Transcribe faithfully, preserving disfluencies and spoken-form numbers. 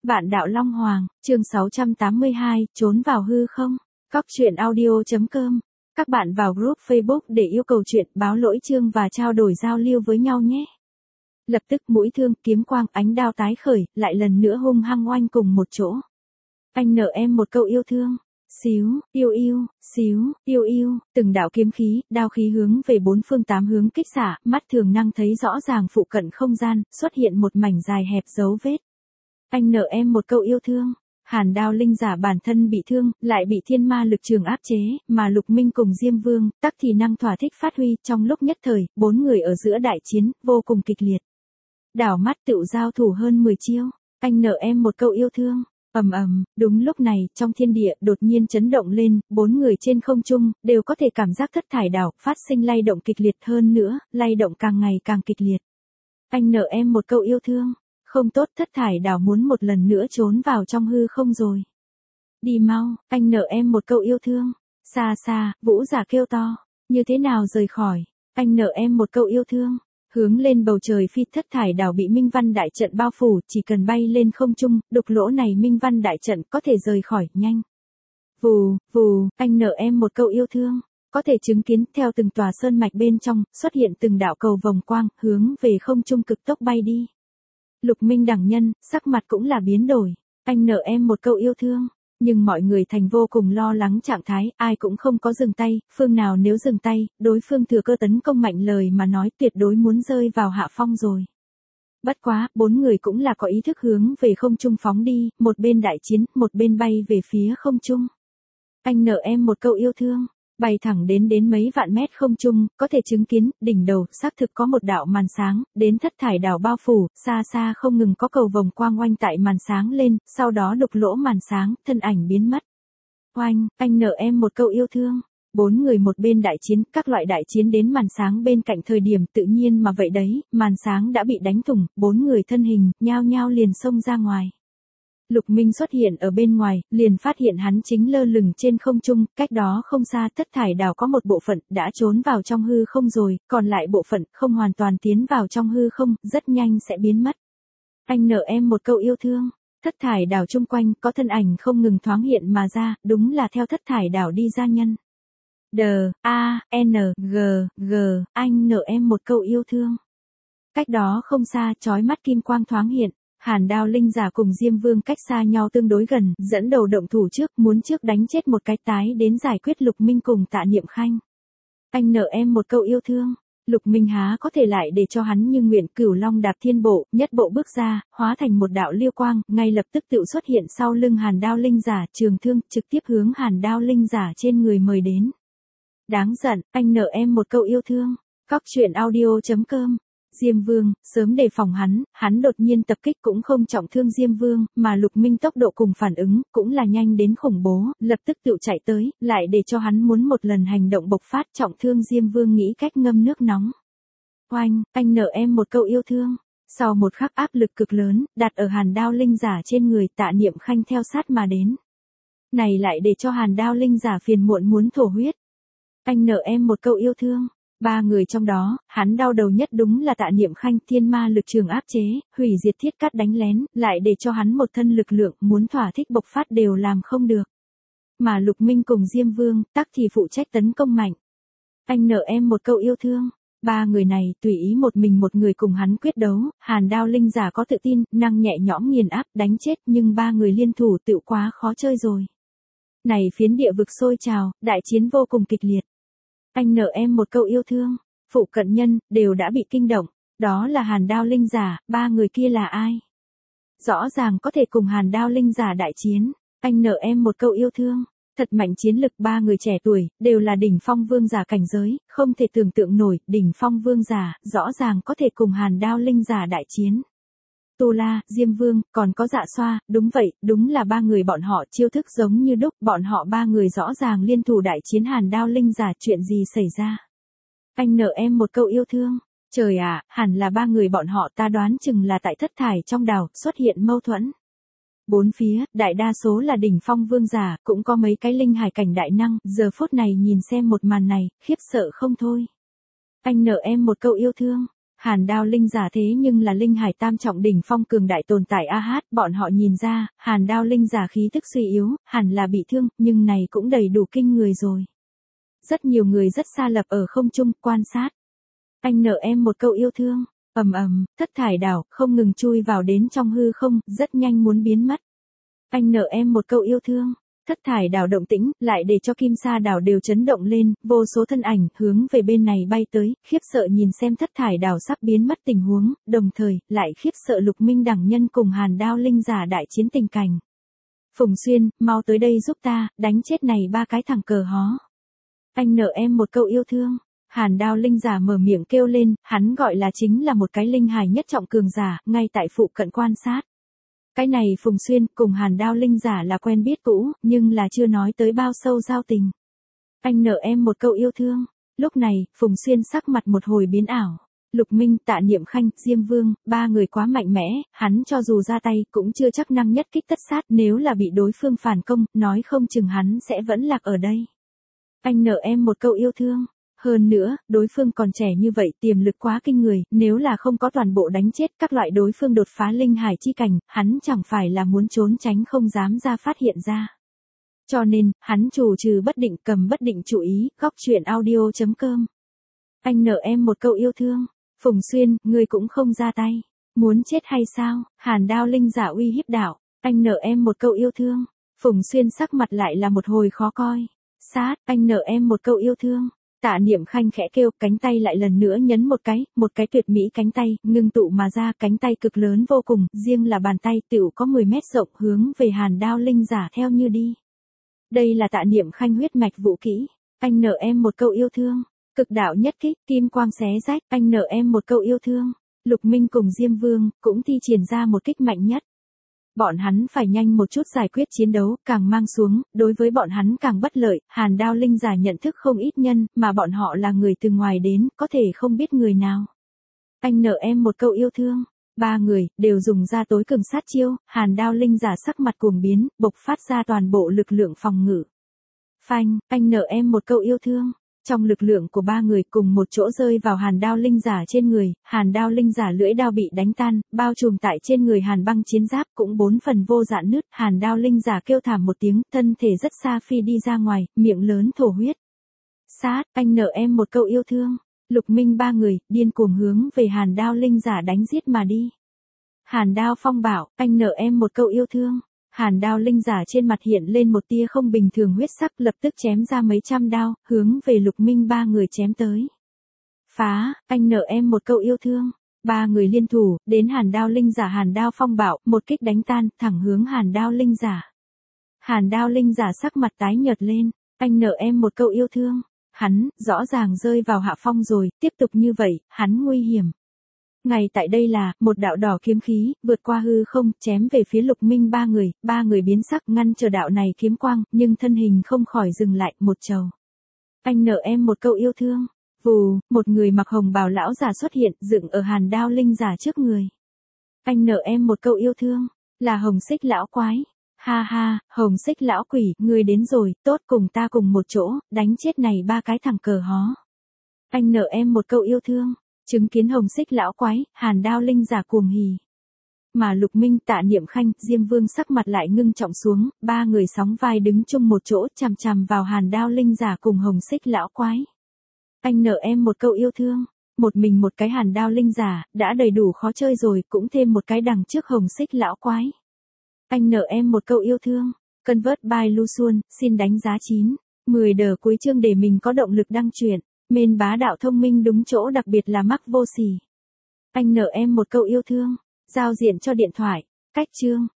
Vạn đạo Long Hoàng, chương sáu trăm tám mươi hai, trốn vào hư không. Cóc truyện audio chấm com. Các bạn vào group Facebook để yêu cầu chuyện, báo lỗi chương và trao đổi giao lưu với nhau nhé. Lập tức mũi thương, kiếm quang, ánh đao tái khởi, lại lần nữa hung hăng oanh cùng một chỗ. Anh nợ em một câu yêu thương. Xíu, yêu yêu, xíu, yêu yêu, từng đạo kiếm khí, đao khí hướng về bốn phương tám hướng kích xạ, mắt thường năng thấy rõ ràng phụ cận không gian, xuất hiện một mảnh dài hẹp dấu vết. Anh nợ em một câu yêu thương. Hàn Đao linh giả bản thân bị thương, lại bị thiên ma lực trường áp chế, mà Lục Minh cùng Diêm Vương, tắc thì năng thỏa thích phát huy, trong lúc nhất thời, bốn người ở giữa đại chiến, vô cùng kịch liệt. Đảo mắt tựu giao thủ hơn mười chiêu, anh nợ em một câu yêu thương. Ầm ầm, đúng lúc này, trong thiên địa đột nhiên chấn động lên, bốn người trên không trung đều có thể cảm giác thất thải đảo phát sinh lay động kịch liệt hơn nữa, lay động càng ngày càng kịch liệt. Anh nợ em một câu yêu thương. Không tốt, thất thải đảo muốn một lần nữa trốn vào trong hư không rồi. Đi mau, anh nợ em một câu yêu thương. Xa xa, vũ giả kêu to. Như thế nào rời khỏi? Anh nợ em một câu yêu thương. Hướng lên bầu trời phi, thất thải đảo bị minh văn đại trận bao phủ, chỉ cần bay lên không trung, đục lỗ này minh văn đại trận có thể rời khỏi, nhanh. Vù, vù, anh nợ em một câu yêu thương. Có thể chứng kiến theo từng tòa sơn mạch bên trong, xuất hiện từng đạo cầu vòng quang, hướng về không trung cực tốc bay đi. Lục Minh đẳng nhân, sắc mặt cũng là biến đổi. Anh nợ em một câu yêu thương. Nhưng mọi người thành vô cùng lo lắng trạng thái, ai cũng không có dừng tay, phương nào nếu dừng tay, đối phương thừa cơ tấn công mạnh lời mà nói tuyệt đối muốn rơi vào hạ phong rồi. Bất quá, bốn người cũng là có ý thức hướng về không trung phóng đi, một bên đại chiến, một bên bay về phía không trung. Anh nợ em một câu yêu thương. Bay thẳng đến đến mấy vạn mét không trung, có thể chứng kiến, đỉnh đầu, xác thực có một đạo màn sáng, đến thất thải đảo bao phủ, xa xa không ngừng có cầu vồng quang oanh tại màn sáng lên, sau đó đục lỗ màn sáng, thân ảnh biến mất. Oanh, anh nợ em một câu yêu thương. Bốn người một bên đại chiến, các loại đại chiến đến màn sáng bên cạnh thời điểm tự nhiên mà vậy đấy, màn sáng đã bị đánh thủng, bốn người thân hình, nhao nhao liền xông ra ngoài. Lục Minh xuất hiện ở bên ngoài, liền phát hiện hắn chính lơ lửng trên không trung, cách đó không xa thất thải đảo có một bộ phận đã trốn vào trong hư không rồi, còn lại bộ phận không hoàn toàn tiến vào trong hư không, rất nhanh sẽ biến mất. Anh nợ em một câu yêu thương. Thất thải đảo chung quanh có thân ảnh không ngừng thoáng hiện mà ra, đúng là theo thất thải đảo đi ra nhân. D, A, N, G, G, anh nợ em một câu yêu thương. Cách đó không xa, chói mắt kim quang thoáng hiện. Hàn Đao linh giả cùng Diêm Vương cách xa nhau tương đối gần, dẫn đầu động thủ trước, muốn trước đánh chết một cái tái đến giải quyết Lục Minh cùng Tạ Niệm Khanh. Anh nợ em một câu yêu thương. Lục Minh há có thể lại để cho hắn như nguyện, Cửu Long đạp thiên bộ, nhất bộ bước ra, hóa thành một đạo liêu quang, ngay lập tức tự xuất hiện sau lưng Hàn Đao linh giả, trường thương, trực tiếp hướng Hàn Đao linh giả trên người mời đến. Đáng giận, anh nợ em một câu yêu thương. Cóc truyện audio chấm com. Diêm Vương, sớm đề phòng hắn, hắn đột nhiên tập kích cũng không trọng thương Diêm Vương, mà Lục Minh tốc độ cùng phản ứng, cũng là nhanh đến khủng bố, lập tức tự chạy tới, lại để cho hắn muốn một lần hành động bộc phát trọng thương Diêm Vương nghĩ cách ngâm nước nóng. Oanh, anh nợ em một câu yêu thương. Sau một khắc áp lực cực lớn, đặt ở Hàn Đao linh giả trên người, Tạ Niệm Khanh theo sát mà đến. Này lại để cho Hàn Đao linh giả phiền muộn muốn thổ huyết. Anh nợ em một câu yêu thương. Ba người trong đó, hắn đau đầu nhất đúng là Tạ Niệm Khanh, thiên ma lực trường áp chế, hủy diệt thiết cắt đánh lén, lại để cho hắn một thân lực lượng muốn thỏa thích bộc phát đều làm không được. Mà Lục Minh cùng Diêm Vương, tắc thì phụ trách tấn công mạnh. Anh nợ em một câu yêu thương. Ba người này, tùy ý một mình một người cùng hắn quyết đấu, Hàn Đao linh giả có tự tin, năng nhẹ nhõm nghiền áp, đánh chết, nhưng ba người liên thủ tựu quá khó chơi rồi. Này phiến địa vực sôi trào, đại chiến vô cùng kịch liệt. Anh nợ em một câu yêu thương. Phụ cận nhân, đều đã bị kinh động. Đó là Hàn Đao linh giả, ba người kia là ai? Rõ ràng có thể cùng Hàn Đao linh giả đại chiến. Anh nợ em một câu yêu thương. Thật mạnh chiến lực, ba người trẻ tuổi, đều là đỉnh phong vương giả cảnh giới, không thể tưởng tượng nổi, đỉnh phong vương giả, rõ ràng có thể cùng Hàn Đao linh giả đại chiến. Tu La, Diêm Vương, còn có Dạ Xoa, đúng vậy, đúng là ba người bọn họ chiêu thức giống như đúc, bọn họ ba người rõ ràng liên thủ đại chiến Hàn Đao linh giả, chuyện gì xảy ra? Anh nợ em một câu yêu thương. Trời ạ, à, hẳn là ba người bọn họ, ta đoán chừng là tại thất thải trong đảo, xuất hiện mâu thuẫn. Bốn phía, đại đa số là đỉnh phong vương giả, cũng có mấy cái linh hải cảnh đại năng, giờ phút này nhìn xem một màn này, khiếp sợ không thôi. Anh nợ em một câu yêu thương. Hàn Đao Linh giả thế nhưng là linh hải tam trọng đỉnh phong cường đại tồn tại a hát, bọn họ nhìn ra, Hàn Đao Linh giả khí tức suy yếu, hẳn là bị thương, nhưng này cũng đầy đủ kinh người rồi. Rất nhiều người rất xa lập ở không trung, quan sát. Anh nợ em một câu yêu thương, ầm ầm, thất thải đảo, không ngừng chui vào đến trong hư không, rất nhanh muốn biến mất. Anh nợ em một câu yêu thương. Thất thải đảo động tĩnh, lại để cho kim sa đảo đều chấn động lên, vô số thân ảnh, hướng về bên này bay tới, khiếp sợ nhìn xem thất thải đảo sắp biến mất tình huống, đồng thời, lại khiếp sợ Lục Minh đẳng nhân cùng Hàn Đao Linh giả đại chiến tình cảnh. Phùng Xuyên, mau tới đây giúp ta, đánh chết này ba cái thằng cờ hó. Anh nợ em một câu yêu thương. Hàn Đao Linh giả mở miệng kêu lên, hắn gọi là chính là một cái linh hài nhất trọng cường giả, ngay tại phụ cận quan sát. Cái này Phùng Xuyên cùng Hàn Đao Linh giả là quen biết cũ, nhưng là chưa nói tới bao sâu giao tình. Anh nợ em một câu yêu thương. Lúc này, Phùng Xuyên sắc mặt một hồi biến ảo. Lục Minh, Tạ Niệm Khanh, Diêm Vương, ba người quá mạnh mẽ, hắn cho dù ra tay cũng chưa chắc năng nhất kích tất sát, nếu là bị đối phương phản công, nói không chừng hắn sẽ vẫn lạc ở đây. Anh nợ em một câu yêu thương. Hơn nữa, đối phương còn trẻ như vậy, tiềm lực quá kinh người, nếu là không có toàn bộ đánh chết các loại đối phương đột phá linh hải chi cảnh, hắn chẳng phải là muốn trốn tránh không dám ra phát hiện ra. Cho nên, hắn chủ trừ bất định cầm bất định chủ ý, góc truyện audio chấm com. Anh nợ em một câu yêu thương. Phùng Xuyên, ngươi cũng không ra tay. Muốn chết hay sao? Hàn Đao Linh giả uy hiếp đạo. Anh nợ em một câu yêu thương. Phùng Xuyên sắc mặt lại là một hồi khó coi. Sát, anh nợ em một câu yêu thương. Tạ Niệm Khanh khẽ kêu, cánh tay lại lần nữa nhấn một cái, một cái tuyệt mỹ cánh tay, ngưng tụ mà ra, cánh tay cực lớn vô cùng, riêng là bàn tay tựu có mười mét rộng, hướng về Hàn Đao Linh giả theo như đi. Đây là Tạ Niệm Khanh huyết mạch vũ kỹ. Anh nợ em một câu yêu thương. Cực đạo nhất kích, kim quang xé rách, anh nợ em một câu yêu thương. Lục Minh cùng Diêm Vương cũng thi triển ra một kích mạnh nhất. Bọn hắn phải nhanh một chút giải quyết chiến đấu, càng mang xuống, đối với bọn hắn càng bất lợi, Hàn Đao Linh giả nhận thức không ít nhân, mà bọn họ là người từ ngoài đến, có thể không biết người nào. Anh nợ em một câu yêu thương. Ba người, đều dùng ra tối cường sát chiêu, Hàn Đao Linh giả sắc mặt cuồng biến, bộc phát ra toàn bộ lực lượng phòng ngự. Phanh, anh nợ em một câu yêu thương. Trong lực lượng của ba người cùng một chỗ rơi vào Hàn Đao Linh giả trên người, Hàn Đao Linh giả lưỡi đao bị đánh tan, bao trùm tại trên người Hàn Băng chiến giáp cũng bốn phần vô dạn nứt, Hàn Đao Linh giả kêu thảm một tiếng, thân thể rất xa phi đi ra ngoài, miệng lớn thổ huyết. Sát, anh nợ em một câu yêu thương. Lục Minh ba người, điên cuồng hướng về Hàn Đao Linh giả đánh giết mà đi. Hàn Đao Phong bảo, anh nợ em một câu yêu thương. Hàn Đao Linh giả trên mặt hiện lên một tia không bình thường huyết sắc, lập tức chém ra mấy trăm đao, hướng về Lục Minh ba người chém tới. Phá, anh nợ em một câu yêu thương. Ba người liên thủ, đến Hàn Đao Linh giả Hàn Đao Phong bạo, một kích đánh tan, thẳng hướng Hàn Đao Linh giả. Hàn Đao Linh giả sắc mặt tái nhợt lên, anh nợ em một câu yêu thương. Hắn, rõ ràng rơi vào hạ phong rồi, tiếp tục như vậy, hắn nguy hiểm. Ngay tại đây là, một đạo đỏ kiếm khí, vượt qua hư không, chém về phía Lục Minh ba người, ba người biến sắc ngăn chờ đạo này kiếm quang, nhưng thân hình không khỏi dừng lại, một trầu. Anh nợ em một câu yêu thương. Vù, một người mặc hồng bào lão giả xuất hiện, dựng ở Hàn Đao Linh giả trước người. Anh nợ em một câu yêu thương, là Hồng Xích lão quái. Ha ha, Hồng Xích lão quỷ, ngươi đến rồi, tốt cùng ta cùng một chỗ, đánh chết này ba cái thằng cờ hó. Anh nợ em một câu yêu thương. Chứng kiến Hồng Xích lão quái, Hàn Đao Linh giả cuồng hỉ. Mà Lục Minh, Tạ Niệm Khanh, Diêm Vương sắc mặt lại ngưng trọng xuống, ba người sóng vai đứng chung một chỗ, chằm chằm vào Hàn Đao Linh giả cùng Hồng Xích lão quái. Anh nợ em một câu yêu thương. Một mình một cái Hàn Đao Linh giả, đã đầy đủ khó chơi rồi, cũng thêm một cái đằng trước Hồng Xích lão quái. Anh nợ em một câu yêu thương. Convert by Lu Xuân, xin đánh giá chín, mười đờ cuối chương để mình có động lực đăng truyện. Mên bá đạo thông minh đúng chỗ, đặc biệt là mắc vô sỉ. Anh nợ em một câu yêu thương. Giao diện cho điện thoại. Cách chương.